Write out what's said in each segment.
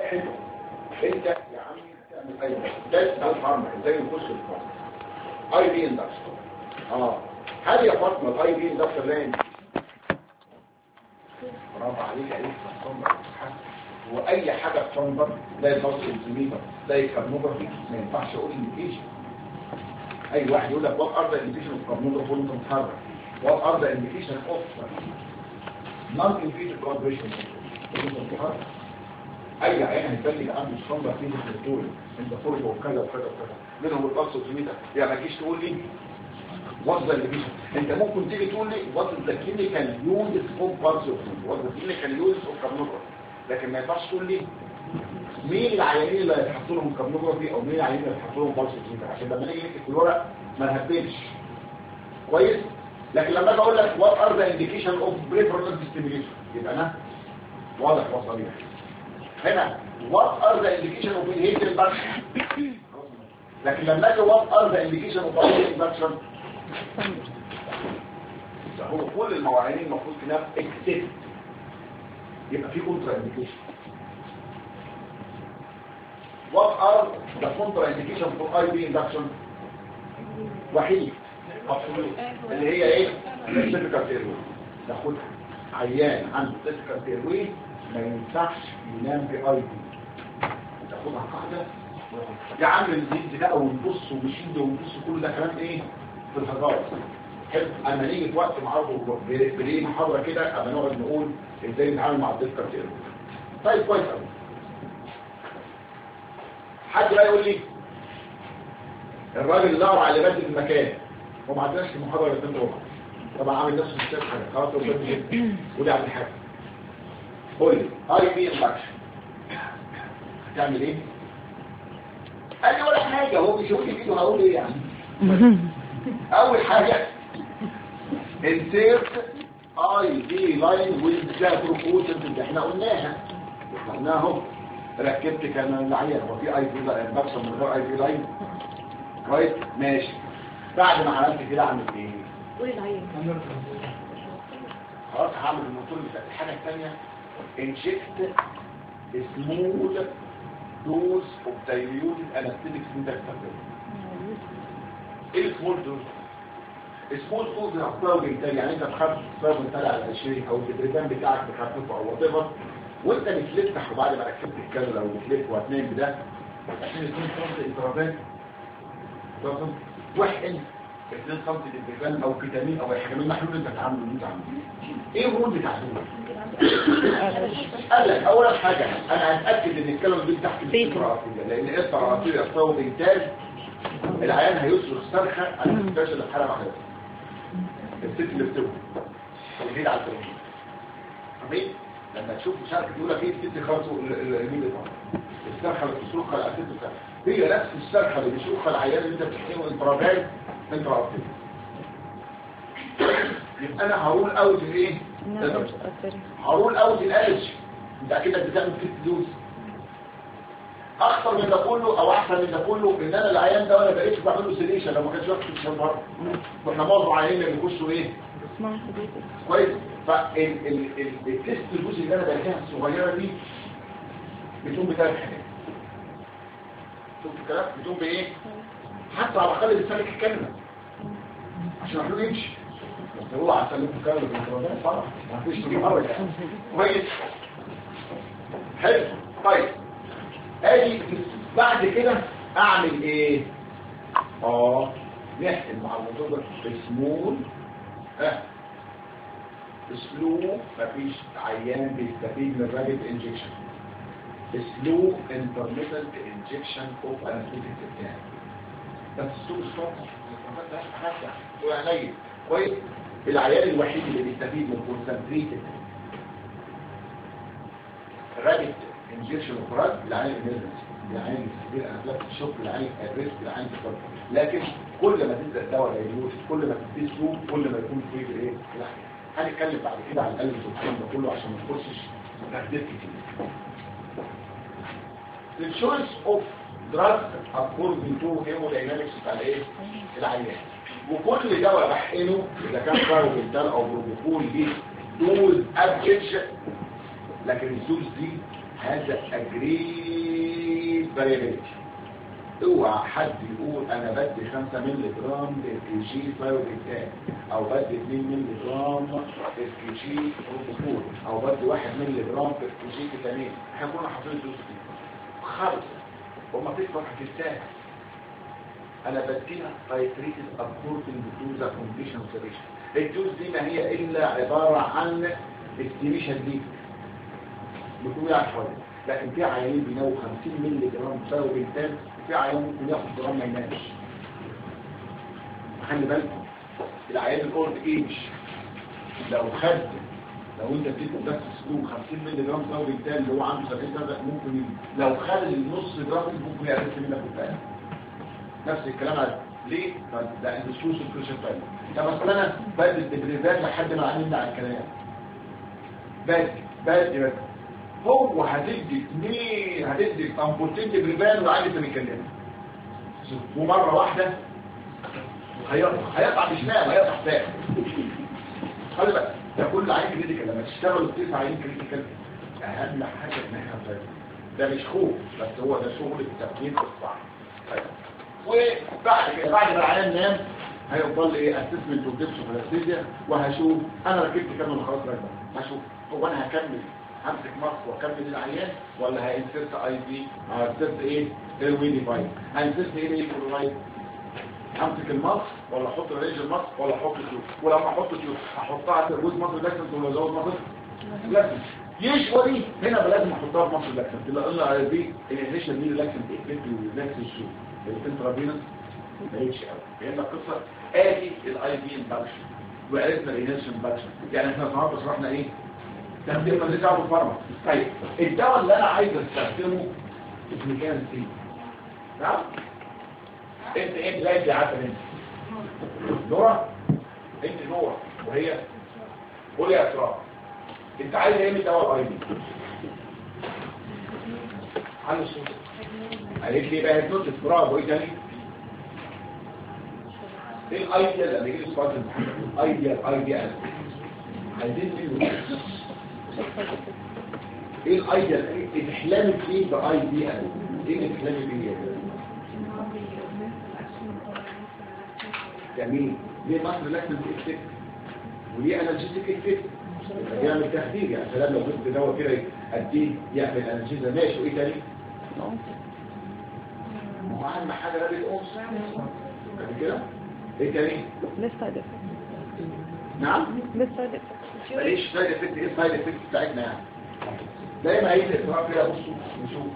حلو. انت يا عمي تعمل اي ده بتاع الفارما ازاي نخش الفارما اي بي اندكشن. هل يا فاطمه الاي بي اندكشن لاين؟ برافو عليك يا ريت. واي حاجه بتنظر تلاقي البلس انتيميتر تلاقي كارنوجرافي ما ينفعش اقول انديكيشن. اي واحد يقول لك وات ار ذا انديكيشن اوف كارنوجرافي وانت متحرك، وات ار ذا انديكيشن اوف نون انفيتد كوابريشن وانت متحرك. اي عيان هيبلغ عنده ستاندر فيزيك دكتور انت فرق وكذا وكذا وكذا منهم البلس انتيميتر. يعني ما تجيش تقول لي وات ذا انديكيشن، انت ممكن تيجي تقول لي وات ذا كلينيكال يوز اوف بلس وات ذا كلينيكال يوز اوف كارنوجرافي، لكن ما ينفعش تقول لي مين العيانين اللي هيتحطوا لهم كارنوجرافي او مين العيانين اللي هيتحطوا لهم بلس اوكسيمتر، عشان لما نيجي نكتب في الورق ما نهبلش كويس. لكن لما اجي اقول لك وات ار ذا انديكيشن اوف بريفرال ستيميوليشن يبقى انا واضح وصريح. هنا وات ار ذا انديكيشن اوف انهيتر امباكشن، لكن لما اجي وات ار ذا انديكيشن اوف انهيتر امباكشن هو كل المواعيدين المفروض تنام اكسبت يبقى في كونترا انديكيشن. What are the contraindications for IB induction؟ وحيد اللي هي ايه؟ التيبيكال تيروي. ناخدها عيان عنده تيبيكال تيروي ما ينفعش ينام في اي بي. تاخدها قاعده يا عم الزيت ده ونبص ومشيد ونبص كل ده كلام ايه؟ في الهجار. حلو اما نيجي في وقت معرض بليه محاضره كده اما نقعد نقول ازاي نتعامل مع التيبيكال تيروي. طيب كويس قوي. حد بقى يقول لي الراجل اللي دور على بدل المكان وما عندناش في المحاضره اللي فاتت طبعا عامل نفسه مش شايف حاجه خلاص هو بدل جدا ودي عامل حاجه. قول لي اي بي امباكشن هتعمل ايه؟ قال لي ولا حاجه هو بيشوف لي فيديو هقول ايه يعني. اول حاجه انسيرت اي بي لاين ويز ذا بروبوزل اللي احنا قلناها اهو. ركبت كان العيان هو في اي بي امباكشن من غير اي بي لاين كويس ماشي. بعد ما عملت كده اعمل ايه؟ قول العيان خلاص هعمل الموتور اللي فات. الحاجه الثانيه انجكت سمول دوز اوف دايليوتد انستيتكس انت بتستخدمه. ايه السمول دوز؟ السمول دوز هتحطها بالتالي يعني انت تخفف الصرف بالتالي على 20 او الدبريدان بتاعك تخففه او وات ايفر وانت بتلف وبعد ما ركبت الكاميرا وبتلف وهتنام بده عشان 2 سم انترافات واحد 2 سم دبريدان او فيتامين او اي حاجه من المحلول اللي انت عامله اللي انت عامله. ايه الرول بتاع دول؟ قال لك اول حاجه انا هتاكد ان الكلمه دي تحت الرئاسيه لان القطه الرئاسيه يحتوي انتاج العيان هيصرخ صرخه على الفلاشه اللي في حاله واحده الست اللي بتولد والهيد على التلفزيون. فاهمين؟ لما تشوف شركه يقول لك ايه الست خالص الميل الصرخه اللي بتصرخها على الست هي نفس الصرخه اللي بيصرخها العيان اللي انت بتحكيه انترافال انت راسي. يبقى انا هقول اوت الايه؟ هقول اوت الالج انت اكيد بتعمل فيت دوز. اخطر من ده كله او احسن من ده كله ان انا العيان ده وانا بقيت بعمل له سيليشن لو ما كانش واخد الشمبر واحنا معظم عيانين اللي بيخشوا ايه؟ كويس. فالتست الجزء اللي انا بلاقيها الصغيره دي بتقوم بثلاث حاجات. شوف الكلام بتقوم بايه؟ حتى على الاقل بتسلك الكلمه عشان احنا يمشي. بس هو عشان الكلمه بالكلمه صح ما فيش مره يعني. كويس حلو. طيب ادي بعد كده اعمل ايه؟ نحقن مع الموضوع ده سمول سلو. مفيش عيان بيستفيد من الرابيد انجكشن. سلو انترميتنت انجكشن اوف انستيتيك بتاعي بس سلو ستوب ما فيهاش حاجه يعني كويس. العيان الوحيد اللي بيستفيد من كونسنتريتد رابيد انجكشن اوف دراج العيان الامرجنسي العيان الكبير انافلاكتيك شوك العيان الريسك العيان الكبير. لكن كل ما تبدا الدواء دايلوت كل ما تدي سلو كل ما يكون فيه ايه العيان. هنتكلم بعد كده عن القلب والكلام ده كله عشان ما نخشش تحديد كتير. الشويس اوف دراج اكوردنج تو هيموداينامكس بتاع الايه؟ العيان. وكل دواء بحقنه اذا كان كاربوفينتال او بروبوكول دي دوز افريج لكن الدوز دي هذا اجريد فاريابيلتي. اوعى حد يقول انا بدي 5 مللي جرام افكيشي ثايرويد او بدي 2 مللي جرام افكيشي روبوفور او بدي 1 مللي جرام افكيشي فيتامين. احنا كنا حاطين الدوز دي خالص وما تكبر هتستاهل. انا بديها تايتريتد اكوردنج تو ذا كونديشن سيريشن. الدوز دي ما هي الا عباره عن استيميشن ليك بتقول يعني شويه، لكن في عيانين بيناول 50 مللي جرام ثايرويد في عيان ممكن ياخد جرام ما ينامش. خلي بالكم العيان الاولد ايج لو انت بتدي بس سلوم 50 مللي جرام ثايرويد اللي هو عنده 70 سنه ممكن لو خد النص جرام ممكن يعرف منك الثاني. نفس الكلام على ليه؟ ده اندسوس الكريشن تايم. طب اصل انا بدي التدريبات لحد ما عاملين على الكلام. بدي هو هتدي امبوتين تدريبان وعادي انت بيتكلم ومره واحده هيقطع مش نام هيقطع ساعه. خلي بالك ده كل عين كريتيكال لما تشتغلوا 9 عين كريتيكال اهم حاجه ان احنا ده مش خوف بس هو ده شغل التفكير الصح. وبعد كده بعد ما العيان نام هيفضل ايه اسسمنت ودبس وفلاسيديا وهشوف انا ركبت كام خلاص راكبه هشوف هو انا هكمل همسك ماسك واكمل العيان ولا هانسرت اي بي هانسرت ايه ايروي ديفايس هانسرت ايه ديفايس همسك الماسك ولا احط رينج الماسك ولا احط تيوب ولما احط تيوب هحطها في جزء ماسك لاكسنت ولا ازود ماسك لاكسنت يشوري هنا لازم احطها في ماسك لاكسنت لان على دي الانيشن دي لاكسنت افكت ولاكسنت شو الانترافينوس ما هيش قوي فهمنا القصه. ادي الاي بي امباكشن وعرفنا الانيشن امباكشن يعني احنا النهارده شرحنا ايه تستخدم ماليش دعوه بالفارما. طيب الدواء اللي انا عايز استخدمه اسمه كان سي نعم انت ايه بلاقي عارفه انت نورا انت نورا وهي قول يا اسراء انت عايز ايه من دواء الاي بي حل الصوت قالت لي بقى هتنوت برافو ايه تاني ايه الايديال لما يجي السؤال في الامتحان ايديال عايزين ايه الايديال ايه احلامك ايه بايديال ايه احلامك ايه جميل ليه مصر لاكسنت افكت وليه انالجيزيك افكت يعمل تخدير يعني سلام لو جبت دواء كده اديه يعمل انالجيزا ماشي وايه تاني اهم حاجه رابط اومس كده ايه تاني لسه ده نعم لسه ده ماليش سايد افكت ايه السايد افكت بتاعتنا يعني دايما هيجي الاقراء كده بصوا نشوف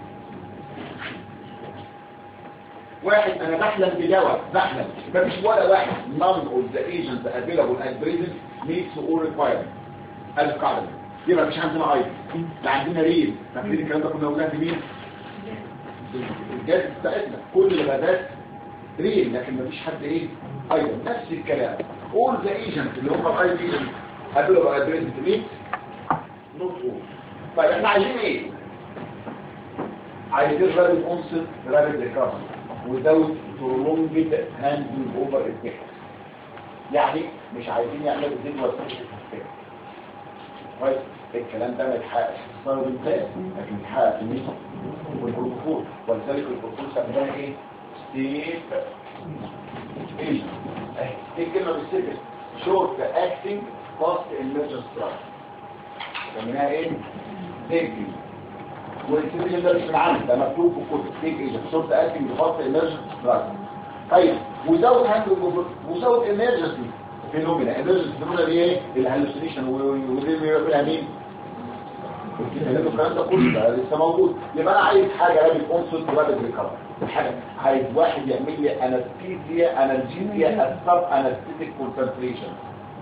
واحد انا بحلم بدواء بحلم مفيش ولا واحد none of the agents available at present meets all requirements القاعده يبقى مفيش عندنا ايضا لا عندنا ريل فاكرين الكلام ده كنا قلناه في مين الجهاز بتاعتنا كل الغازات ريل لكن مفيش حد ايه ايضا نفس الكلام all the agents اللي هم الاي بي available at present meets not all. طيب احنا عايزين ايه عايزين رابط انصت رابط ريكفري without prolonged handing over effect يعني مش عايزين يعملوا جدول افكت كويس الكلام ده ما يتحققش في الصيد الثاني لكن يتحقق في مين والبروتوكول ولذلك البروتوكول سميناها ايه ستيب ايه ايه الكلمه بالسكر شورت اكتنج فاست ايمرجنس دراج سميناها ايه ستيب والسيرجن ده مش من عندي ده مكتوب في الكتب ستيب ايجنت شورت اكتنج فاست ايمرجنس دراج. طيب وزود هاندل وزود ايمرجنسي فينومينا ايمرجنسي فينومينا دي ايه الهالوسينيشن ودي بيقولها مين الكلام ده كله ده لسه موجود. يبقى انا عايز حاجه رابط انصت ورابط ريكفري حاجه عايز واحد يعمل لي انستيزيا السب انستيتيك كونسنتريشن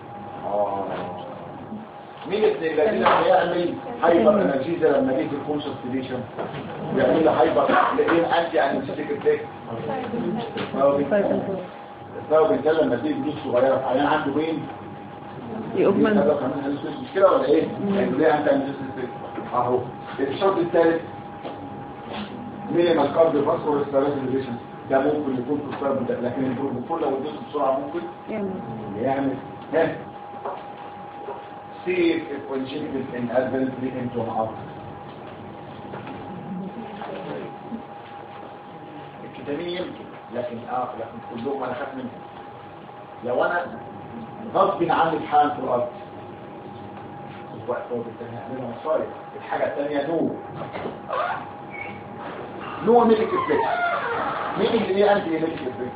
مين الذين هيعمل هايبر انرجيزا لما يجي في الكونسنتريشن يعمل لي هايبر ليه انتي انستيتيك افكت السبب ده لما تيجي فلوس صغيره عيان عنده وين يؤمن مش كده ولا ايه يعني ليه انت اهو الشرط الثالث مينيمال كارد فاسكولار ستابيلايزيشن ده ممكن يكون في السبب ده لكن البروتوكول لو اديته بسرعه ممكن يعمل سيف انجكتد ان ادفانسلي انتو هارت هيستامين يمكن، لكن كلهم انا خاف منهم. لو انا غصب عني حال في الارض وقت هو بالتالي هعملها مصايب. الحاجه الثانيه نو ميلك افكت. مين اللي هي انتي ميلك افكت؟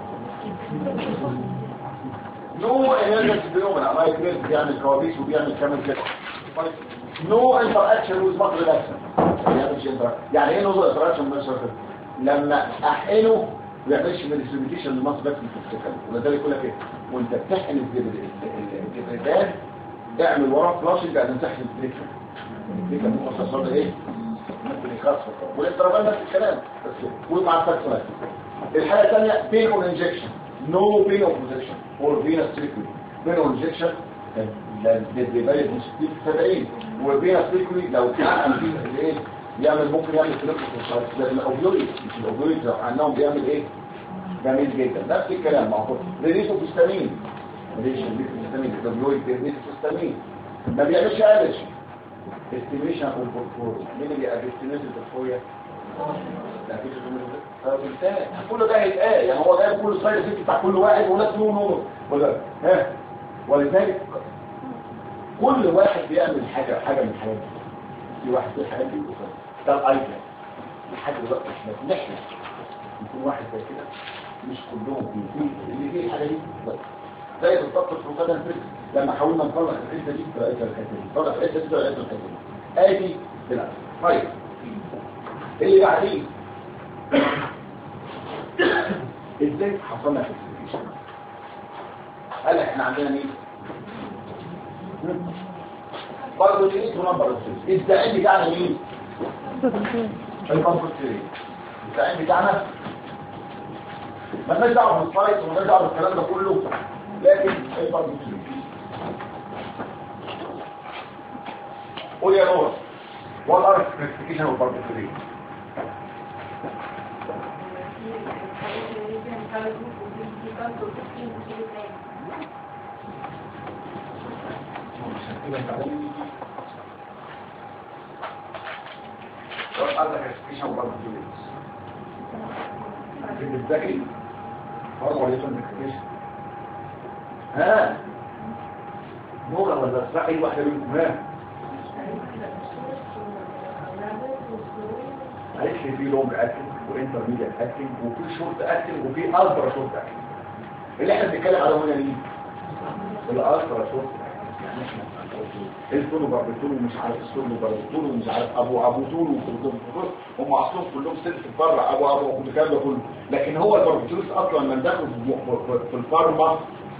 نو انرجي فينومينا. الله يكبر بيعمل كوابيس وبيعمل كامل كده. نو انتر اكشن ويز ماك ريلاكسن. يعني ايه نو انتر اكشن مثلا؟ لما احقنه ما يعملش ديستريبيوشن للماس باكس الفيزيكال. ولذلك يقول لك ايه وانت بتحقن الجبردان اعمل وراه فلاشنج بعد ما تحقن البريكر. البريكر ممكن تصل ايه ممكن يخسر. والانترفال نفس الكلام بس ومع الفاكسونات. الحاجه الثانيه بين اون انجكشن. نو بين اون بوزيشن اور فينس تريكولي. بين اون انجكشن بيبالغ من 60 ل 70 وفينس تريكولي لو اتحقن فيه الايه ممكن يعمل فلوكس ده الاوبيويد. مش الاوبيويد عنهم بيعمل ايه جميل جدا. نفس الكلام مع ريليتو فيستامين. ريليتو فيستامين الاوبيويد ريليتو فيستامين ما بيعملش الرجي استيميشن او بورفور. مين اللي بيستيميشن البورفوريا؟ لا فيش فبالتالي كل ده هيتقال. يعني هو جايب كل سايد افكت بتاع كل واحد وناس له نور ولا ولذلك كل واحد بيعمل حاجه من الحاجات دي. في واحد في الحاجات دي بيقول ده الايديا لحد دلوقتي احنا بنحلم يكون واحد زي كده. مش كلهم اللي فيه الحاجه دي بس زي بالظبط الفروقات الفرق لما حاولنا نطلع الحته دي بقت الحته دي طلع الحته دي بقت الحته دي ادي كده. طيب اللي بعدين ازاي حصلنا كلاسيفيكيشن؟ قال لك احنا عندنا مين؟ برضه ايه ونمبر السيل. الزعيم بتاعنا مين؟ الباربوتيرين. الزعيم بتاعنا مالناش دعوه بالسايت ومالناش دعوه بالكلام ده كله، لكن الباربوتيرين. قول يا نور what are the classification of barbiturates؟ what are the classification of barbiturates؟ في الذكي برضه عليه classification. ها نور ولا اسمع اي واحده منكم؟ قالت لي في لونج اكتنج وانترميديت اكتنج وفي شورت اكتنج وفي الترا شورت اكتنج. اللي احنا بنتكلم عليه هنا مين؟ الالترا شورت يعني احنا التونو باربيتونو ومش عارف السولو باربيتونو ومش عارف ابو تونو هم اصلهم كلهم ست بره ابو كل الكلام ده كله. لكن هو الباربيتونوس اصلا من داخل في الفارما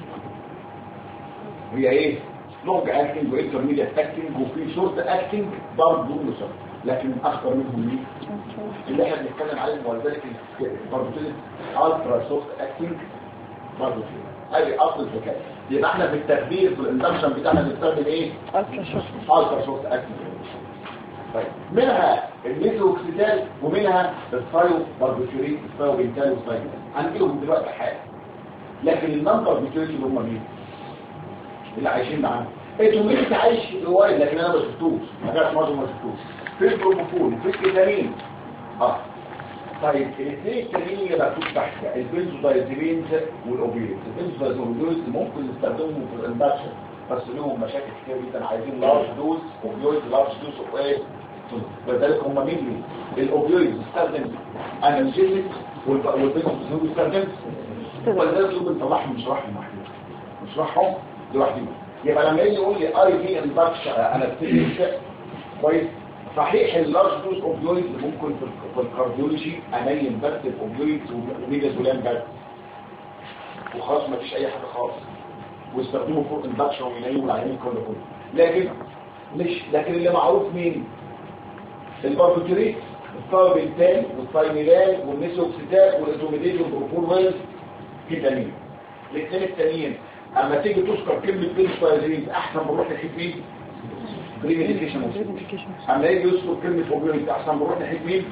هي ايه؟ لونج اكتنج وانترميديت اكتنج وفي شورت اكتنج برضه نصف. لكن اكثر منهم مين اللي احنا بنتكلم عليه؟ ولذلك الباربيتونوس الترا شورت اكتنج برضه فيه. ادي اصل الحكايه. يبقى احنا في التخدير في الاندكشن بتاعنا بنستخدم ايه؟ الترا شورت اكتنج. طيب منها الميثوكسيتال ومنها الثايو باربيتوريت الثايو بنتال والثايو هنجيلهم دلوقتي حاجه. لكن النمبر باربيتوريت اللي هم مين؟ اللي عايشين معانا. انتوا مين عايش روايه لكن انا ما شفتوش. ما جاش معظم ما شفتوش. في البروبوفول في الكيتامين. طيب الاثنين التانيين اللي مكتوب تحت البنزودايزيبينز والاوبيويدز. البنزودايزيبينز ممكن نستخدمهم في الاندكشن بس لهم مشاكل كتير جدا. عايزين لارج دوز اوبيويد لارج دوز اوف ايه؟ لذلك هم مين؟ الاوبيويد بيستخدم انالجيزيك والبنزودايزيبينز بيستخدم ولذلك دول بنطلعهم نشرحهم لوحدهم. يبقى لما يجي يقول لي اي في اندكشن انستيزيا كويس صحيح اللارج دوز اوبيويد ممكن في الكارديولوجي انيم بس الاوبيويد وميدازولام بس وخلاص ما فيش اي حاجه خالص واستخدموا فوق اندكشن وينيموا العيانين كله. لكن اللي معروف مين؟ الباربيتوريت الثايوبنتال والثايميلال والميثوكسيتال والازوميديد والبروفول كيتامين. الاثنين التانيين اما تيجي تذكر كلمه بنزودايزيبينز احسن بنروح نحكي فيه بريميديكيشن. اما يجي يذكر كلمه اوبيويد احسن بنروح نحكي فيه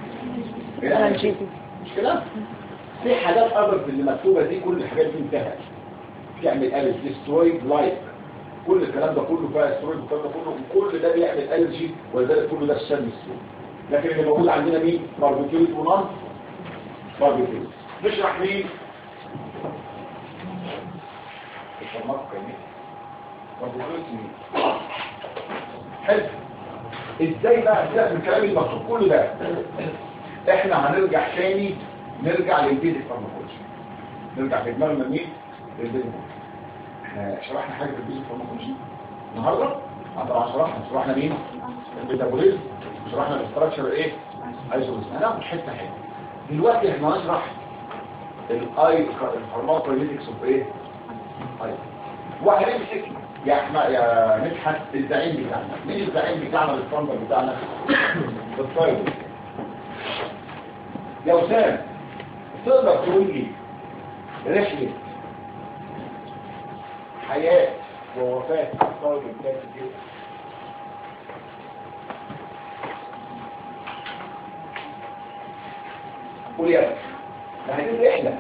مش كده؟ في حاجات اذر اللي مكتوبه دي كل الحاجات دي انتهت. تعمل الف ديسترويد لايك كل الكلام ده كله فيها استرويد والكلام ده كله وكل ده بيعمل الرجي ولذلك كله ده السم. لكن اللي موجود عندنا مين؟ باربيتوريت ونون باربيتوريت. نشرح مين؟ الفارماكو كيميائي فارماكولوجي مين؟ حلو. ازاي بقى سيبك من الكلام المكتوب كله ده؟ احنا هنرجع تاني نرجع للبيزك فارماكولوجي. نرجع في دماغنا مين؟ للبيزك. احنا شرحنا حاجه في البيزك فارماكولوجي النهارده؟ طبعا شرحنا مين؟ الميتابوليزم، شرحنا الاستراكشر ايه؟ ايزوليزم. هناخد حته حته. دلوقتي احنا هنشرح الفارماكولوجيكس اوف ايه؟ وهنمسك يا مدحت الزعيم بتاعنا. مين الزعيم بتاعنا الفاندر بتاعنا؟ الطيب. يا وسام تقدر تقول لي رحله حياه ووفاه الطيب بتاعت كده؟ قول يا هذه الرحله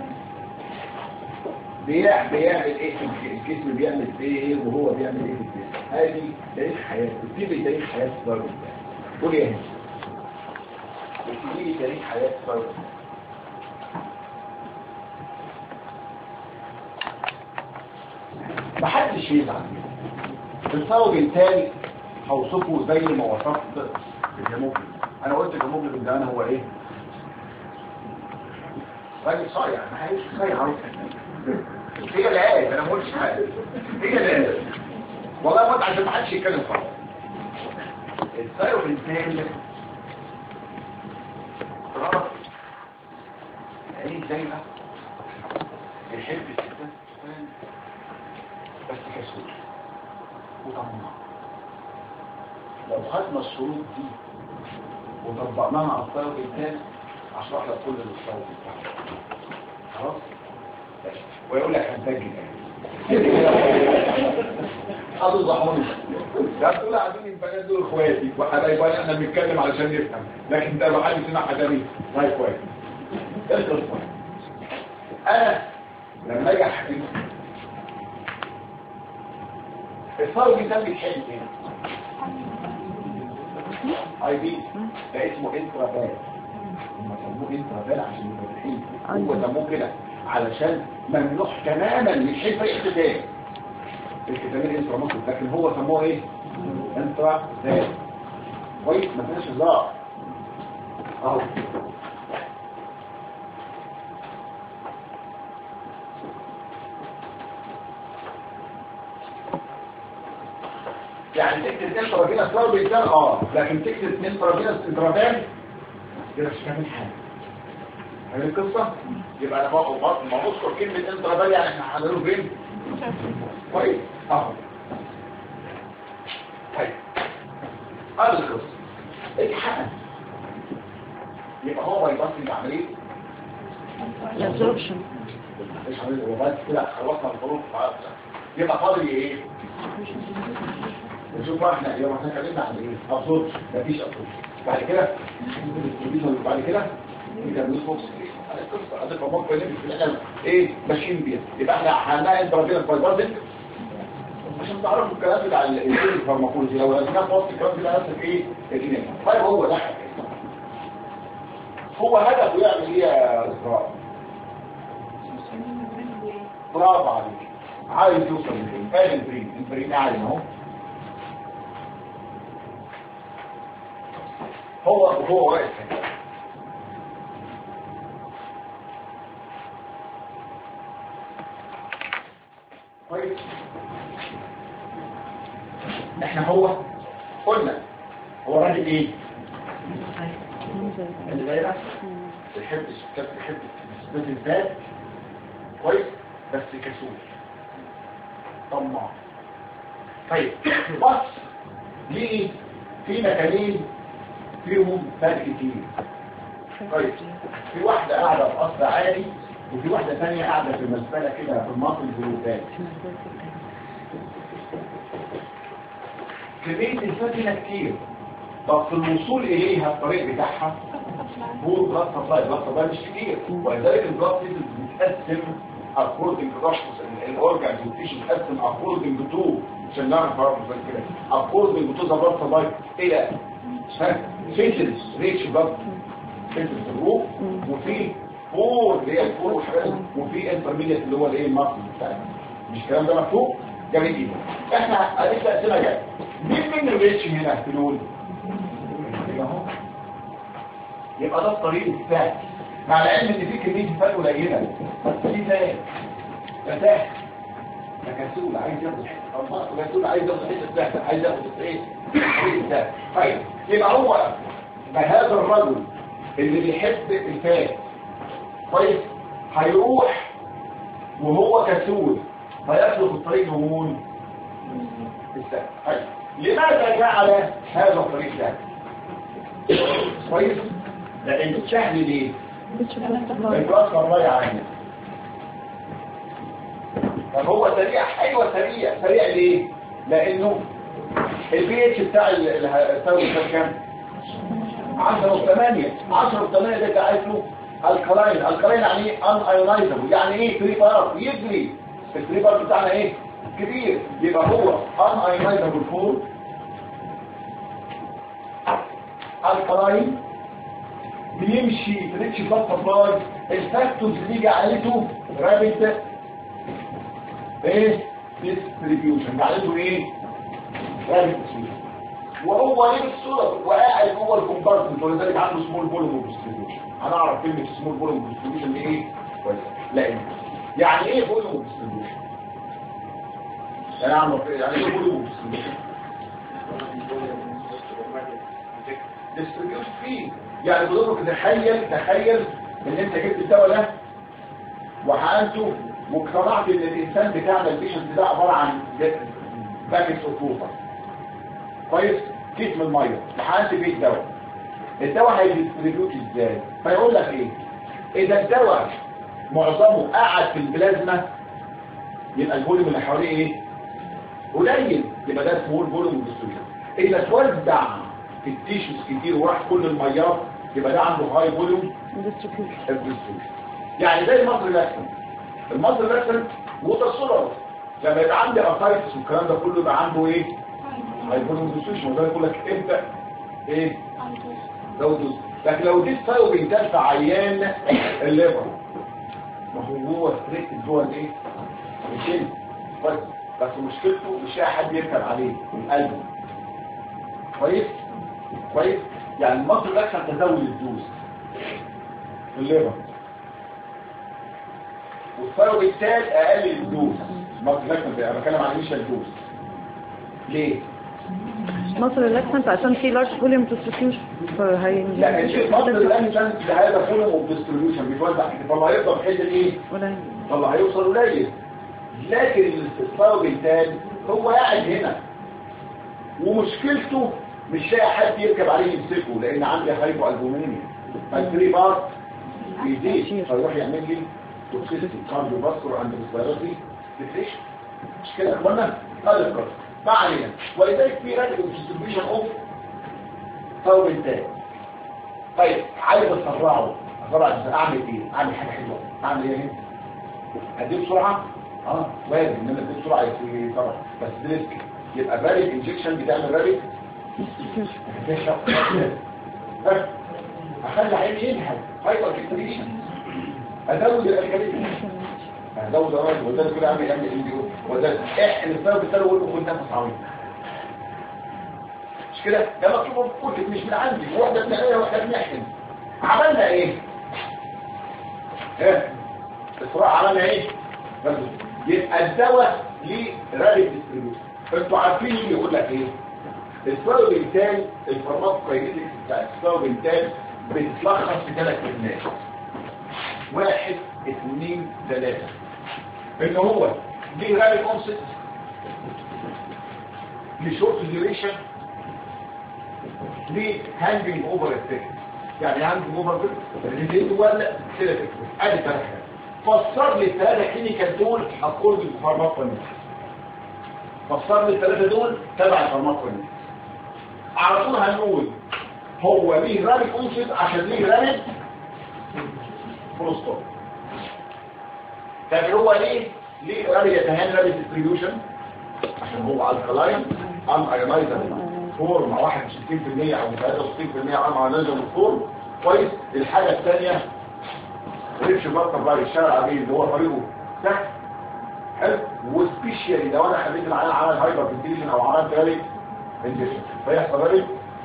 بيعمل ايه في الجسم، بيعمل ايه وهو بيعمل ايه في الجسم. هذه تاريخ حياته. اكتبي تاريخ حياه الطيب بتاعك. قول يا هند اكتبي لي تاريخ حياه الطيب. محدش يزعل. الطيب التالي هوصفه زي ما وصفت الهيموجلوبين. انا قلت الهيموجلوبين ده هو ايه؟ راجل صايع. ما هيش صايع عارف. هي الآية. انا ما قلتش حاجه. هي الآية. والله ما عشان ما حدش يتكلم خالص. الطيب التالي راس عين دايما بيحب الستات بس كسول وطماع. لو خدنا الشروط دي وطبقناها على الطيب التالي اشرح لك كل الطيب بتاعه. خلاص؟ ويقول لك هنسجل قالوا ضحوني. لا تقول عايزين البنات دول اخواتي وحبايبي احنا بنتكلم علشان نفهم، لكن ده لو حد سمع حدامي طيب كويس. ايه القصه؟ انا لما اجي احكي الطيب ده بيتحل ايه؟ اي بي ده اسمه انترافال. هم سموه انترافال عشان يبقى بيتحل. هو سموه كده علشان ممنوع تماما من حيث الاختتام. الختامين انتراموسيل، لكن هو سموه ايه؟ انترافال. كويس؟ ما فيهاش هزار. اهو يعني تكتب انترافينوس لو بيتقال لكن تكتب انترافينوس انترافال كده مش فاهم حاجه. هذه القصه. يبقى انا ما اذكر كلمه انترافال يعني احنا هنقوله فين؟ كويس؟ اهو طيب هذه القصه اتحقق. يبقى هو بيبص بعمليه الابزوربشن. مش عامل هو بس كده خلصنا الفروق. يبقى فاضل ايه؟ نشوف بقى احنا يوم احنا اتكلمنا عن ايه؟ ابزوربشن. مفيش ابزوربشن. بعد كده بعد كده ميتابوليزم اوكسيديشن. هذه القصه. هذا الفارماكو كاينيتكس اللي احنا ماشيين بيها. يبقى احنا هنلاقي انترافينوس بايبازيك عشان تعرفوا الكلام بتاع الفارماكولوجي. لو لازمنا في وسط الكلام بتاع نفسك ايه؟ الجنين. طيب هو ده هو هدفه يعمل ايه يا اسراء؟ برافو عليك. عايز يوصل لفين؟ فين البرين عالم اهو. هو واقف هنا. كويس. احنا قلنا هو راجل ايه؟ اللي دايره بيحب الستات، بيحب الستات الذات. كويس بس كسول طماع. طيب بص ليه في مكانين فيهم فرق كتير. كويس. في واحده قاعده في قصر عالي وفي واحده ثانيه قاعده في المزبله كده في المصل الجلوبات. كميه الفات هنا كتير. طب في الوصول اليها الطريق بتاعها هو بلاد سبلاي. بلاد سبلاي مش كتير، ولذلك البلاد سيلز بتتقسم اكوردنج الاورجانز والتيشو بتتقسم اكوردنج تو عشان نعرف كده اكوردنج تو ذا بلاد سبلاي الى فيسلز ريتش بلاد فيسلز الروح وفي فور اللي هي الفور والحاجات دي، وفي انترميديت اللي هو الايه المصل بتاعنا. مش الكلام ده مكتوب؟ جميل جدا. احنا هنبدا تقسيمه جايه. مين الريتش هنا في دول؟ اهو. يبقى ده الطريق السهل، مع العلم ان في كميه فات قليله، بس في فات. ده سهل. ده كسول عايز ياخد حته، ده كسول عايز ياخد حته سهله، عايز ياخد ايه؟ الطريق السهل. طيب يبقى هو هذا الرجل اللي بيحب الفات كويس هيروح وهو كسول فيسلك الطريق هون السهل. طيب لماذا جعل هذا الطريق سهل؟ كويس؟ لان السهل ليه؟ بيتوصل رايح عنه. طب هو سريع؟ ايوه سريع. سريع ليه؟ لانه البي اتش بتاع الثوري كان كام؟ 10.8. 10.8 ده انت عايز له الكلاين. الكلاين يعني ايه؟ ان ايونايزبل، يعني ايه؟ فري بارت يجري. الفري بارت بتاعنا ايه؟ كبير. يبقى هو ان ايونايزبل فور الكلاين بيمشي في ريتش بلاد سبلاي. الفاكتورز اللي جعلته رابط ايه؟ ديستريبيوشن. جعلته ايه؟ رابط ديستريبيوشن. وهو ليه الصورة وقاعد جوه الكومبارتمنت، ولذلك عنده سمول فوليوم ديستريبيوشن. هنعرف كلمة سمول فوليوم ديستريبيوشن دي ايه؟ كويس. لا يعني ايه فوليوم ديستريبيوشن؟ يعني ايه فوليوم ديستريبيوشن؟ ديستريبيوشن فيه. يعني بقول لك تخيل ان انت جبت الدواء ده وحقنته واقتنعت ان الانسان بتاعنا البيشنت ده عباره عن باكيتس اوف ووتر. كويس؟ كيس من الميه وحقنت بيه الدواء هيديستريبيوت ازاي؟ فيقول لك ايه؟ اذا الدواء معظمه قعد في البلازما يبقى الفوليوم اللي حواليه ايه؟ قليل، يبقى ده سمول فوليوم ديستريبيوشن. اذا اتوزع في التيشوز كتير وراح كل الميات يبقى ده عنده هاي فوليوم ديستريبيوشن. يعني زي المصري الاكسنت. المصري الاكسنت ووتر سولار. لما يبقى عندي ارثرايتس والكلام ده كله يبقى عنده ايه؟ هاي فوليوم ديستريبيوشن. وده يقول لك ابدا ايه؟ دوز. لكن لو اديت ثايوبنتال في عيان الليفر ما هو جوه ستريكت جوه الايه؟ الجلد. بس مشكلته مش لاقي حد يركب عليه القلب. كويس؟ يعني المصري الاكسنت تزود الدوز في الليفر، والثايوبنتال اقل الدوز. المصري الاكسنت انا بتكلم عن انيشال دوز. ليه؟ مصر الاكسنت عشان في لارج فوليوم ديستريبيوشن فهي لا مصر الاكسنت هذا فوليوم اوف ديستريبيوشن بيتوزع كده، فالله هيفضل في حته ايه؟ فالله هيوصل قليل. لكن الثايوبنتال هو قاعد هنا ومشكلته مش لاقي حد يركب عليه يمسكه، لان عندي هايبو البومينيا فالفري بارت بيزيد فيروح يعمل لي توكسيستي كارديو فاسكولار اند ريسبيراتوري ديبريشن. مش كده يا اخوانا؟ هذا القصه. ما علينا. ولذلك في راديكال ديستريبيوشن اوف ثايوبنتال. طيب عايز اسرعه اعمل ايه؟ اعمل حاجه حلوه. اعمل ايه هنا؟ اديه بسرعه؟ وارد ان انا اديه بسرعه يسرع، بس ده ريسك. يبقى الرابيد انجكشن بتعمل رابيد ديستريبيوشن. اخلي عيني ينهج هايبر فيكتريشن. ازود الالكاليزم، ازود الراجل وده كده اعمل الفيديو وده احنا السبب الثاني اقول له كنت نفس عميق. مش كده؟ ده مكتوب في كتب مش من عندي، واحده بنعملها واحده بنحقن. عملنا ايه؟ الصراحه عملنا ايه؟ يبقى الدواء ليه رابيد ديستريبيوشن. انتوا عارفين اللي يقول لك ايه؟ الثايوبنتال الفارماكوكاينيتكس بتاع الثايوبنتال بتتلخص في 3 كلمات. 1 2 3. ان هو ليه رابيد اونست، ليه شورت ديوريشن، ليه هانجنج اوفر افكت. يعني هانجنج اوفر افكت ولا كده افكت. ادي 3 حاجات. فسر لي ال3 كلينيكال دول اكورد الفارماكوكاينيتكس. فسر لي ال3 دول تبع الفارماكوكاينيتكس. على طول هنقول هو ليه رابيد اونست عشان ليه رابيد فلوستوب. طب هو ليه رابيد يتهان رابيد ديستريبيوشن؟ عشان هو الكلاين ان ايونايزر فورم 61% او 63% ان ايونايزر فورم. كويس. الحاجه الثانيه ريتش بارتر بقى يشتغل عليه اللي هو طريقه تحت حلو. وسبيشالي لو انا خليت العيان عمل هايبر فنتيليشن او عملت رابيد فنتيليشن فيحصل رابيد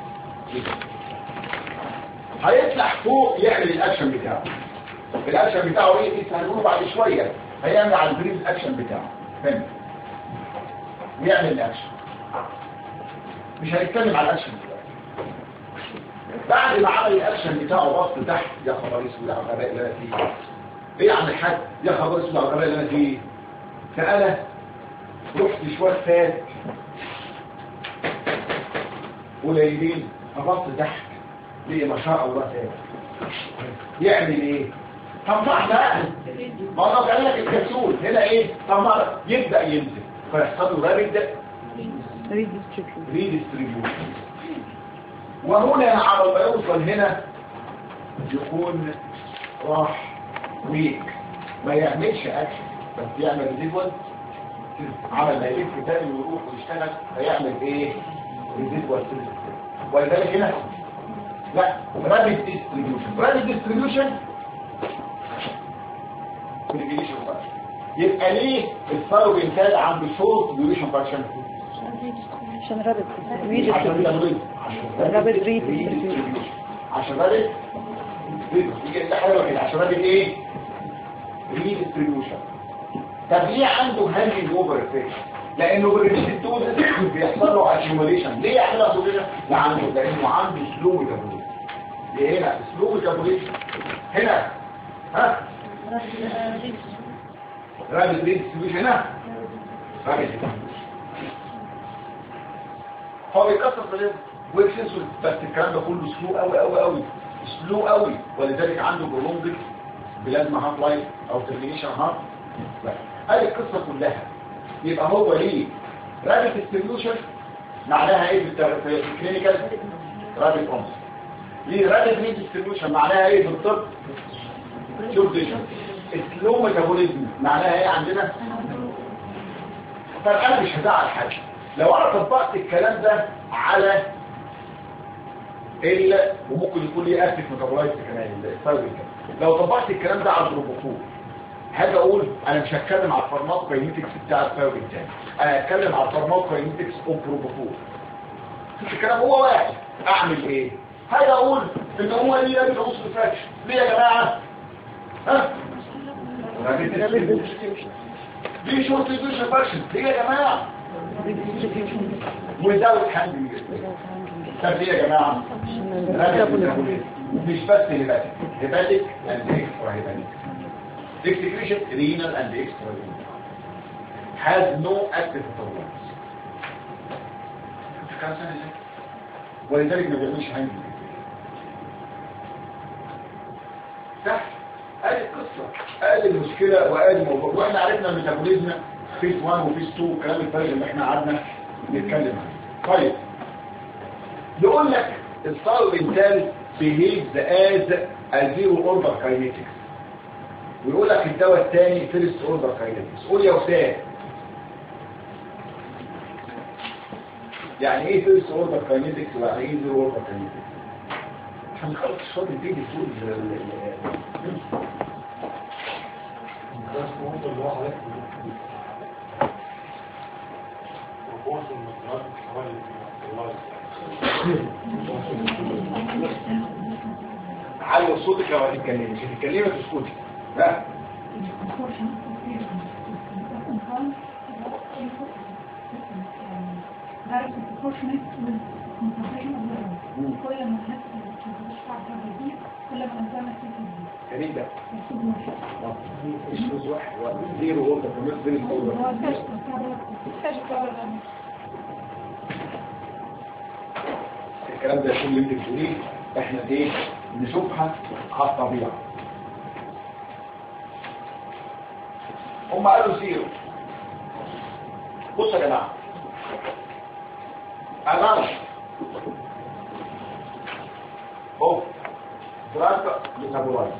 هيطلع فوق يعمل الاكشن بتاعه. الاكشن بتاعه ايه؟ لسه هنقوله بعد شويه. هيعمل على البريز الاكشن بتاعه فاهم؟ ويعمل الاكشن. مش هنتكلم على الاكشن دلوقتي. بعد ما عمل الاكشن بتاعه بص تحت يا خبر اسود على الغباء اللي انا فيه. ايه يا عم الحاج؟ يا خبر اسود على الغباء اللي انا فيه. فانا رحت شويه فات قليلين فبص تحت ليه ما شاء الله فات. يعمل ايه؟ طمع بقى. ما هو قال لك الكبسول هنا ايه؟ طمع يبدا ينزل فيحصل له رابد ريديستريبيوشن. وهنا على ما يوصل هنا يكون راح ويك ما يعملش اكشن بس يعمل ريزيدوال عمل ما يلف تاني ويروح ويشتغل فيعمل ايه؟ ريزيدوال سيلز. ولذلك هنا لا رابيد ديستريبيوشن. رابيد ديستريبيوشن بريفيليشن فاكشن. يبقى ليه الثايرويد انتاج عنده شورت ديوريشن فاكشن؟ عشان رابط رابط ريديستريبيوشن. عشان رابط يجي ده حاجه كده عشان رابط ايه؟ ريديستريبيوشن. طب ليه عنده هانجنج اوفر افكت؟ لانه بالريليتد دوزز بيحصل له اكيوميليشن. ليه يعمل اكيوميليشن؟ لانه عنده سلو ميتابوليزم. هنا سلو ميتابوليزم هنا ها رابط ريديستريبيوشن هنا رابط ريديستريبيوشن. هو بيكسر في الليل ويكسنسور بس الكلام ده كله سلو قوي قوي قوي سلو قوي. ولذلك عنده برولونجد بلازما هاف لايف او ترمينيشن هاف لايف. هذه القصه كلها. يبقى هو ليه رابط ديستريبيوشن معناها ايه في الكلينيكال؟ رابط اونس. ليه رابط ريديستريبيوشن معناها ايه في الطب؟ شورتيشن. سلو ميتابوليزم معناها ايه عندنا؟ طب انا مش هزعل حد لو انا طبقت الكلام ده على وممكن يكون ليه اكتف ميتابولايتس كمان الثايرويد. لو طبقت الكلام ده على البروبوكول هاجي اقول انا مش هتكلم على الفارماكوكاينيتكس بتاع الثايرويد تاني. انا هتكلم على الفارماكوكاينيتكس اوف بروبوكول. الكلام هو واحد. اعمل ايه؟ هاجي اقول ان هو ليه رابط اوس فراكشن. ليه يا جماعه؟ ها؟ ليه شورت ديوريشن فراكشن؟ ليه يا جماعه؟ وزود هاندنج. طب ليه يا جماعه؟ مش بس هيباتيك اند اكسترا هيباتيك. excretion renal and extra renal has no active tolerance. كان سنة ازاي؟ ولذلك ما بيعملش هاندنج. سهل. ادي القصه ادي المشكله وادي الموضوع. واحنا عرفنا الميتابوليزم فيس 1 وفيس 2 والكلام الفارغ اللي احنا قعدنا نتكلم عنه. طيب يقول لك الثايرويد behaves as a zero order kinetics. ويقول لك الدواء الثاني فيرست اوردر كاينيتكس. قول يا استاذ يعني ايه فيرست اوردر كاينيتكس ويعني ايه زيرو اوردر كاينيتكس؟ عشان نخلص الشوط دي تقول علي صوتك لو هتتكلمي مش هتتكلمي تسكتي. لا درجة البروبورشنال والكونسنتريشن اوف ذا كل ما الناس بتشتغل بتزيد كل ما الانزيم بتزيد. جميل ده. السود واحد. مش فوز واحد زيرو اوردر كمان زي الصوره. هو كشف الكلام ده كل اللي انت بتقوليه احنا ايه نشوفها على الطبيعه. هم قالوا زيرو. بصوا يا جماعه amount of drug metabolized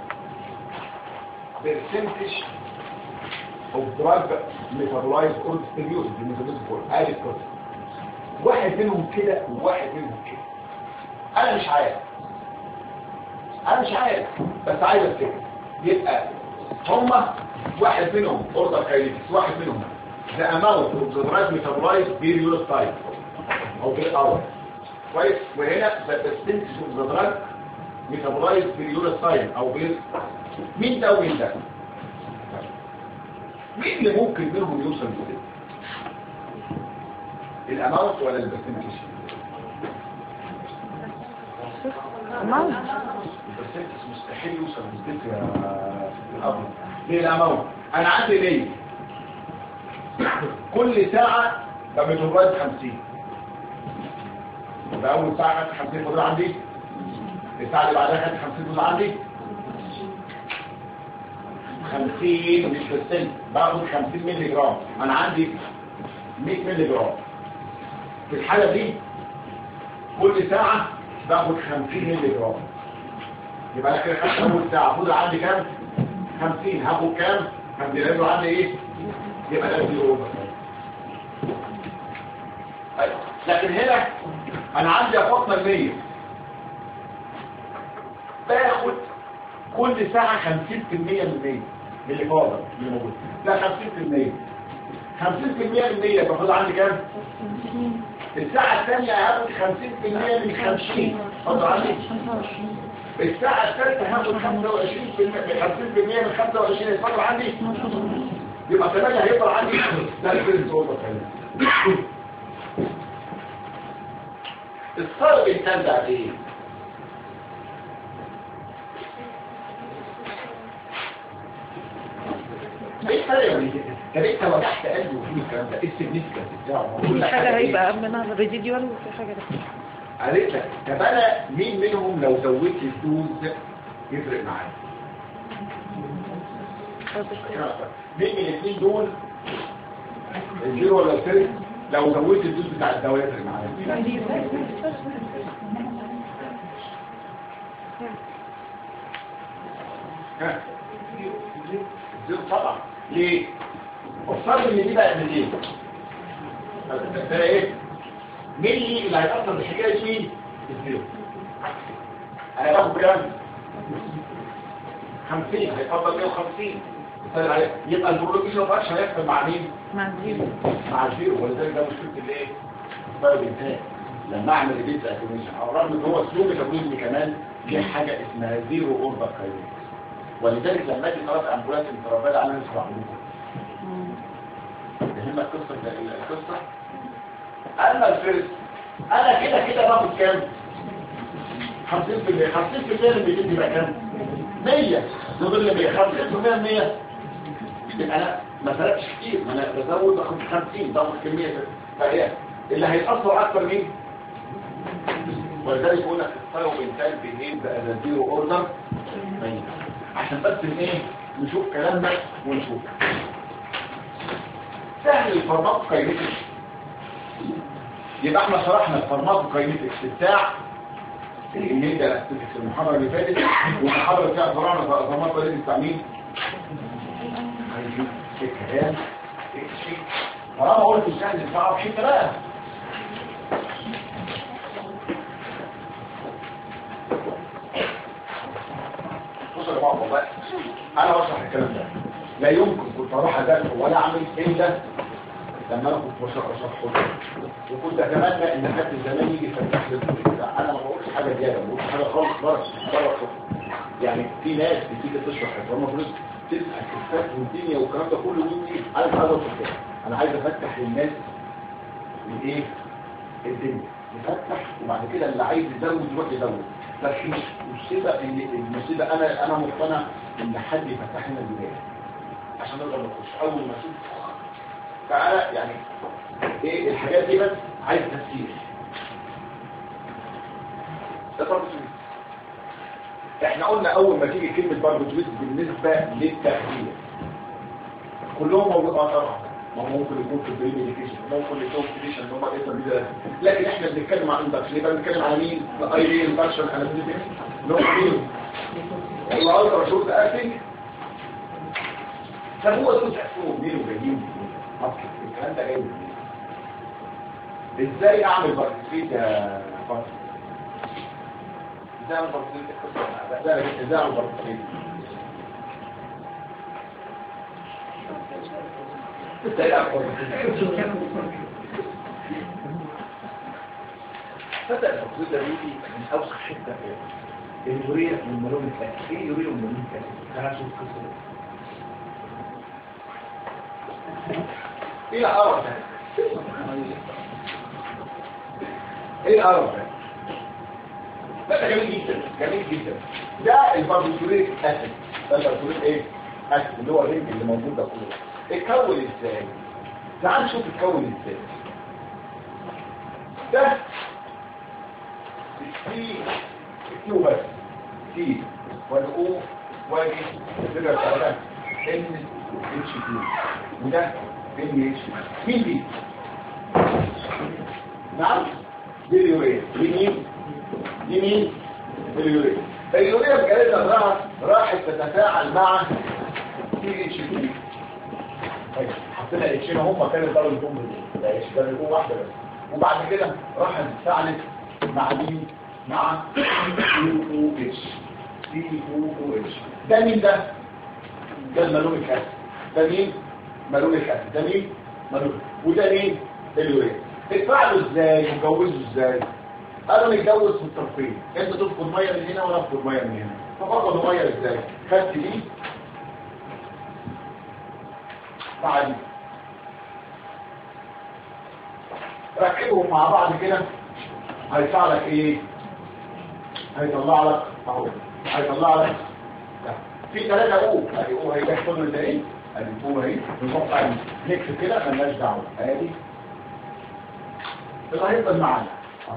percentage of drug metabolized or distributed بالميتابوليزم قال القصه. واحد منهم كده وواحد منهم كده. انا مش عارف بس عايز افتكر يبقى هما واحد منهم اوردر كاينيتكس، واحد منهم the amount of the drug metabolized per unit time او per hour. كويس. وهنا the percentage of the drug metabolized per unit time او per. مين ده ومين ده؟ مين اللي ممكن منهم يوصل لكده؟ الاماونت ولا البرسنتج؟ البرسنتج مستحيل يوصل للزيت يا الأبيض. ليه الاماونت؟ انا عندي ليه كل ساعة بمتوبايز 50 يبقى اول ساعة خدت 50 فضل عندي، الساعة اللي بعدها خدت 50 فضل عندي 50 مش بالسنت، باخد 50 مللي جرام، انا عندي 100 مللي جرام. في الحالة دي كل ساعة باخد 50 مللي جرام، يبقى انا كده خدت اول ساعة فضل عندي كام؟ 50. هاخد كام؟ هدي عندي ايه؟ يبقى ده زيرو. طيب لكن هنا انا عندي فاطمه ال100 باخد كل ساعه 50% من اللي فاضل اللي موجود ده 50%. 50% من 100 باخد عندي كام؟ الساعه الثانيه هاخد 50% من 50 فاضل عندي 25. الساعه الثالثه هاخد 25% من 25 يتفضل عندي. يبقى 8 هيفضل عندي. ده الفيرست اوردر كاينيتكس. الصار بيتكلم ده ايه؟ ايه الفرق يا وليد؟ طب انت وجعت قلبي وفيه الكلام ده، ايه السيجنيفيكانس بتاعه؟ في حاجة هيبقى قبلنا الريزيديوال وفي حاجة بس. قالت لك طب انا مين منهم لو زودت الدوز يفرق معايا؟ مين من الاثنين دول الزيرو ولا الفرق لو زودت الدوز بتاع الدواء يفرق معايا؟ الزيرو طبعا. ليه؟ افترض ان دي بقت 200 ده ايه؟ مين اللي هيتأثر بالحكاية مين؟ الزيرو. انا باخد كام؟ 50 هيتفضل 150. يبقى البرولوجيشن اوف اكشن هيحصل مع مين؟ مع الزيرو. مع الزيرو. ولذلك ده مشكله الايه؟ الضرب الانتاج. لما اعمل ريبيت اكوميشن على الرغم ان هو سلوك تمويل كمان في حاجه اسمها زيرو اوردر كاينيتكس. ولذلك لما اجي خلاص امبولانس انترافال انا مش بعملها. فهمنا القصه. اما الفيرست انا كده باخد كام؟ 50% 50% من 200 يبقى كام؟ 100. نقول لي 50% من 100 يبقى انا ما فرقش كتير، ما انا بزود باخد 50 باخد كميه. فهي اللي هيتاثر اكتر مين؟ ولذلك يقول لك الطيب انتاج بيهيب بقى زيرو اوردر عشان بس ايه نشوف كلامنا ونشوف سهل الفارماكوكاينيتكس. يبقى احنا شرحنا الفارماكوكاينيتكس بتاع الميديا الاستيكس المحاضره اللي فاتت، والمحاضره بتاعت شرحنا الفارماكوكاينيتكس بتاع مين؟ عايزين الكلام اكشي. طالما قلت سهل الصعب حته بقى. بصوا يا جماعه والله انا بشرح الكلام ده لا يمكن كنت اروح اذاكر ولا اعمل الا لما انا كنت بشرحه وكنت اتمنى ان حد زمان يجي يفتح لي البتاع. انا ما بقولش حاجه زياده، ما بقولش حاجه خالص بره الشغل. يعني في ناس بتيجي تشرح الفارماكولوجي تسال كتاب والدنيا والكلام ده كله مني. عايز اوصل كده، انا عايز افتح للناس الايه الدنيا نفتح، وبعد كده اللي عايز يزود يروح يزود. بس مش المصيبه انا مقتنع ان حد يفتح لنا البدايه عشان نقدر نخش. اول ما اشوف تعالى يعني ايه الحاجات دي بس عايز تفسير. ده باربوتويست. احنا قلنا اول ما تيجي كلمه باربوتويست بالنسبه للتغذيه كلهم موجود طبعا. ما هو ممكن يكون في البريم ميديكيشن، ممكن يكون في ديشن اللي هم ايه ده، لكن احنا بنتكلم عن اندكشن. يبقى بنتكلم على مين؟ الاي دي اندكشن انستيك اللي هو مين؟ والله الترا شورت اكتنج. طب هو دول تحسبهم مين وجايين اصلا الكلام ده جاي منين؟ ازاي اعمل بارتيسيت يا فاطمه؟ ازاي اعمل بارتيسيت؟ ازاي اعمل بارتيسيت؟ بدأ التفصيل ده بيجي من اوسط حته في اليوريا والمالون الاسيد. ايه اليوريا والمالون الاسيد؟ تعالى نشوف القصه دي. ايه القرف ده؟ ايه القرف ده؟ ده جميل جدا جميل جدا. ده الباربيتوريك اسيد. ده الباربيتوريك ايه؟ اسيد اللي هو الرنج اللي موجود ده كله. اتكون ازاي؟ تعال نشوف اتكون ازاي. ده في كيو بس سي والاو واجي الفكره بتاعتها ان اتش كيو وده ان اتش. مين دي؟ نعم دي اليوريا. دي مين؟ دي مين؟ اليوريا. اليوريا بجد راحت تتفاعل مع سي اتش كيو. طيب حطينا اتشين هم كانوا ضربوا الجمله دي. ده اتش ده الاو واحده بس. وبعد كده راحت تفاعلت مع مين؟ مع COOH. ده مين ده؟ ده المالونيك اسيد. ده مين؟ مالونيك اسيد. ده مين؟ مالونيك. وده مين؟ اليوريا. اتفاعلوا ازاي؟ وجوزوا ازاي؟ قالوا نتجوز في الطرفين. انت تفقد ميه من هنا وانا افقد ميه من هنا. ففقدوا ميه ازاي؟ خدت دي مع دي ركبهم مع بعض كده هيطلع لك ايه؟ هيطلع لك اهو. هيطلع لك ده. في 3 او ادي او هي كل ده ايه؟ ادي او اهي. نحط نكتب كده مالناش دعوه. ادي اللي هيفضل معانا.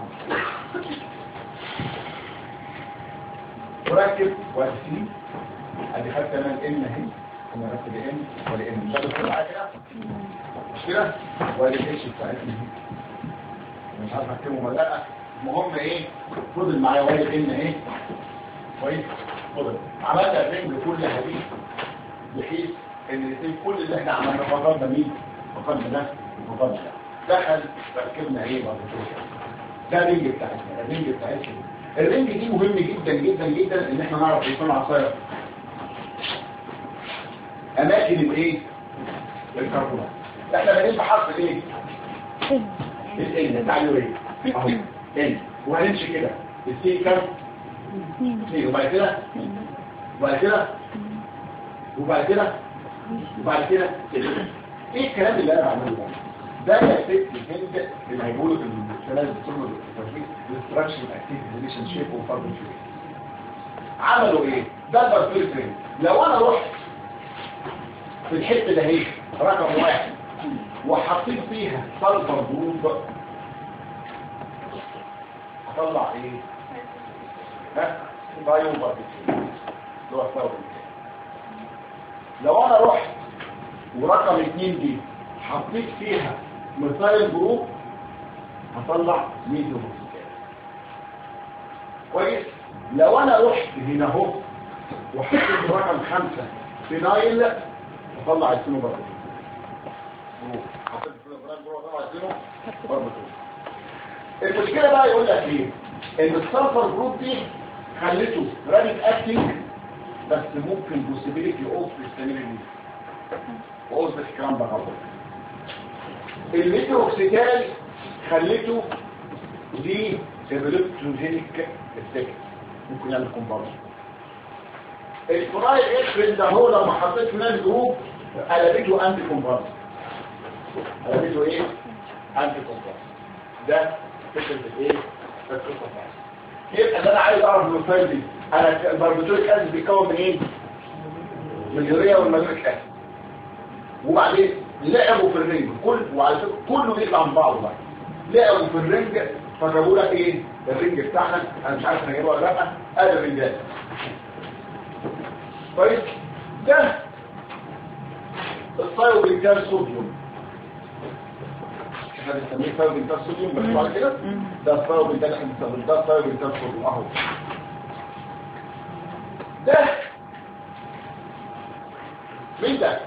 وركب وادي سي. ادي خدت انا الان اهي. انا ركب الان والان ده كله معايا كده. مش كده؟ وادي الاتش بتاعتنا اهي. مش عارف اكتبه ولا لا. المهم ايه؟ فضل معايا وادي الان اهي. كويس؟ فضل. عملت الرنج كلها دي بحيث ان الاثنين كل اللي احنا عملناه فقدنا مين؟ فقدنا ده وفقدنا ده. دخل ركبنا ايه برضه؟ ده الرنج بتاعتنا. الرنج بتاعتنا الرنج دي مهم جدا جدا جدا ان احنا نعرف يكون عصايه اماكن الايه؟ الكربونات. احنا بنقول بحرف الايه؟ ال بتاع اليوريا اهو ال. وهنمشي كده السي كام؟ 2. وبعد كده وبعد كده ايه الكلام اللي انا بعمله ده؟ ده يا ست الهند اللي هيقولوا في الثلاث بتوع التوفيق الاستراكشن اكتيف ريليشن شيب وفارماكولوجي. عملوا ايه؟ ده الباربيتوريك. لو انا رحت في الحته ده اهي رقم 1 وحطيت فيها سلفر جروب هطلع ايه؟ بايو باربيتوريك اللي هو الثوري. لو انا رحت ورقم 2 دي حطيت فيها مثال جروب هطلع ميديو بوكسيكات. كويس؟ لو انا رحت هنا اهو وحطيت رقم 5 فينايل هطلع السينو باربيتوريك. حطيت الفينايل جروب هطلع السينو باربيتوريك. المشكله بقى يقول لك ايه؟ ان السلفر جروب دي خليته رابيد اكتنج بس ممكن بوسيبيليتي اوف استامينيتي واثبت الكلام ده غلط. الميثوكسيتال خليته دي سيبلوتروجينيك افكت ممكن يعمل كومبارس. الفرايل اكسبرين ده هو لما حطيت فينال جروب قلبته انتي كومبارس. قلبته ايه؟ انتي كومبارس. ده فكره ايه؟ فكره الكومبارس. يبقى انا عايز اعرف المثال دي انا الباربيتوريك اسيد بيتكون من ايه؟ من اليوريا والمالونيك اسيد. وبعدين لعبوا في الرنج وعلى فكره كله بيطلع من بعضه بقى. لعبوا في الرنج فجابوا لك ايه؟ الرنج بتاعنا انا مش عارف هنجيبه ولا لا. ادي الرنجات. كويس؟ ده الثايوبنتال صوديوم. احنا بنسميه ثايوبنتال صوديوم بس بعد كده ده الثايوبنتال احنا بنسميه ده الثايوبنتال صوديوم اهو. ده مين ده؟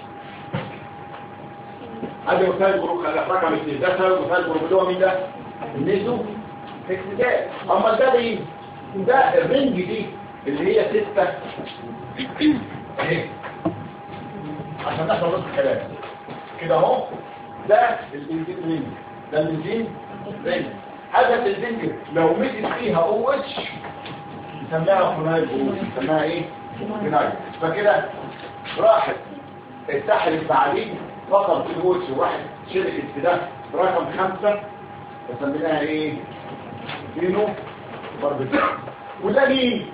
ادي مثال جروب رقم 2. ده مثال جروب اللي هو مين ده؟ الميزو هكسجات. اما ده مين؟ ده الرنج دي اللي هي 6 اهي عشان نحفظ نص الكلام. كده اهو. ده البنزين رينج، ده البنزين رينج. هذا البنزين لو مسك فيها او اتش نسميها فينايل بول، نسميها ايه؟ فينايل. فكده راحت اتحدت بعدين فقط الاو اتش وراحت شركت في ده رقم 5 وسميناها ايه؟ فينو باربيتول. وده مين؟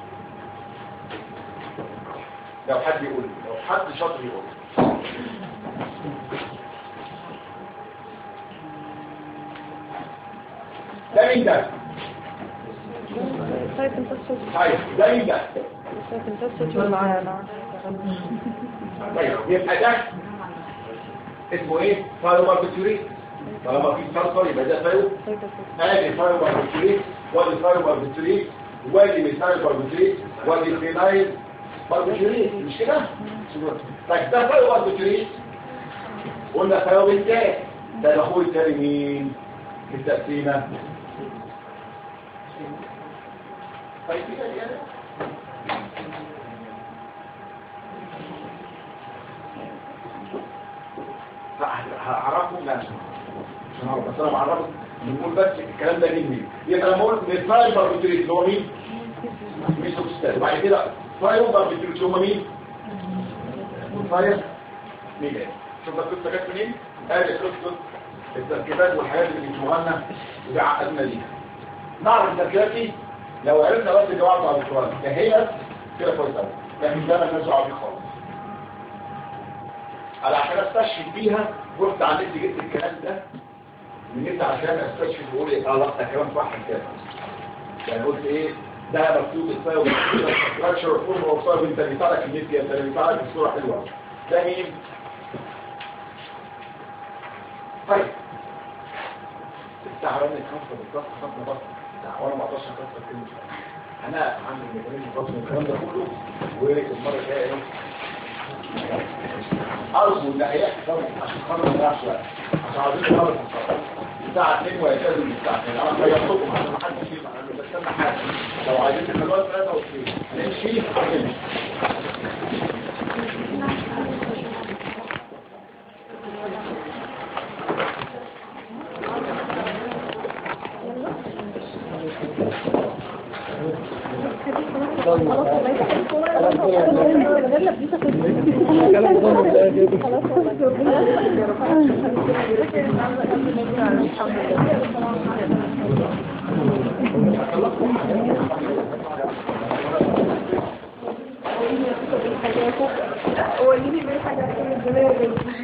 لو حد يقول، لو حد شاطر يقول. ده مين ده؟ طيب ده مين ده؟ طيب يبقى ده اسمه ايه؟ ثايروباربيتوريت. طالما في صلصه يبقى ده ثايرو. ادي ثايروباربيتوريت وادي ثايروباربيتوريت وادي ميثايل باربيتوريت وادي فينايل باربيتوريت، مش كده؟ طيب ده ثايروباربيتوريت قلنا ثايروبنتات. ده الاخوه الثاني مين في التقسيمه؟ طيب كده يعني هعرفه لا عشان اعرف، بس انا بعرفه بنقول بس الكلام ده مين. يبقى لما اقول ميثايل باربيتوريت اللي هو مين؟ ميثوكسيتات. وبعد كده ثايرو باربيتوريت اللي هم مين؟ ميثايل ميلاد. شوف القصه جت منين؟ ادي قصه التركيبات والحاجات اللي بيسموها لنا وبيعقدنا ليها. نعرف التركيبات دي لو عرفنا بس الجواب بتاع الدكتوراه كهي كده كويس قوي، لكن ده مالناش دعوه بيه خالص. انا عشان استشهد بيها رحت على النت جبت الكلام ده من النت عشان استشهد واقول ايه لا ده كلام صح كده. يعني قلت ايه ده مكتوب الفايل ستراكشر فورم اوف سايب. انت بيطلع لك النت، انت بيطلع لك الصوره حلوه. ده مين؟ طيب الساعه رنت 5 بالظبط، خدنا بس الساعه وانا ما اقدرش اكسر كلمه. انا عندي الميكانيزم البطن والكلام ده كله، والمره الجايه ايه ارجو ان هيحكي طبعا عشان خاطر ما نضيعش وقت، عشان عايزين نخلص الساعه 2 ويلتزم الساعه 2. انا خيرتكم عشان ما حدش يزعل، انا مش بستنى حاجه. لو عايزين تخلوها 3 و2 هنمشي هنمشي. هو اللي بيعمل حاجه في الدماغ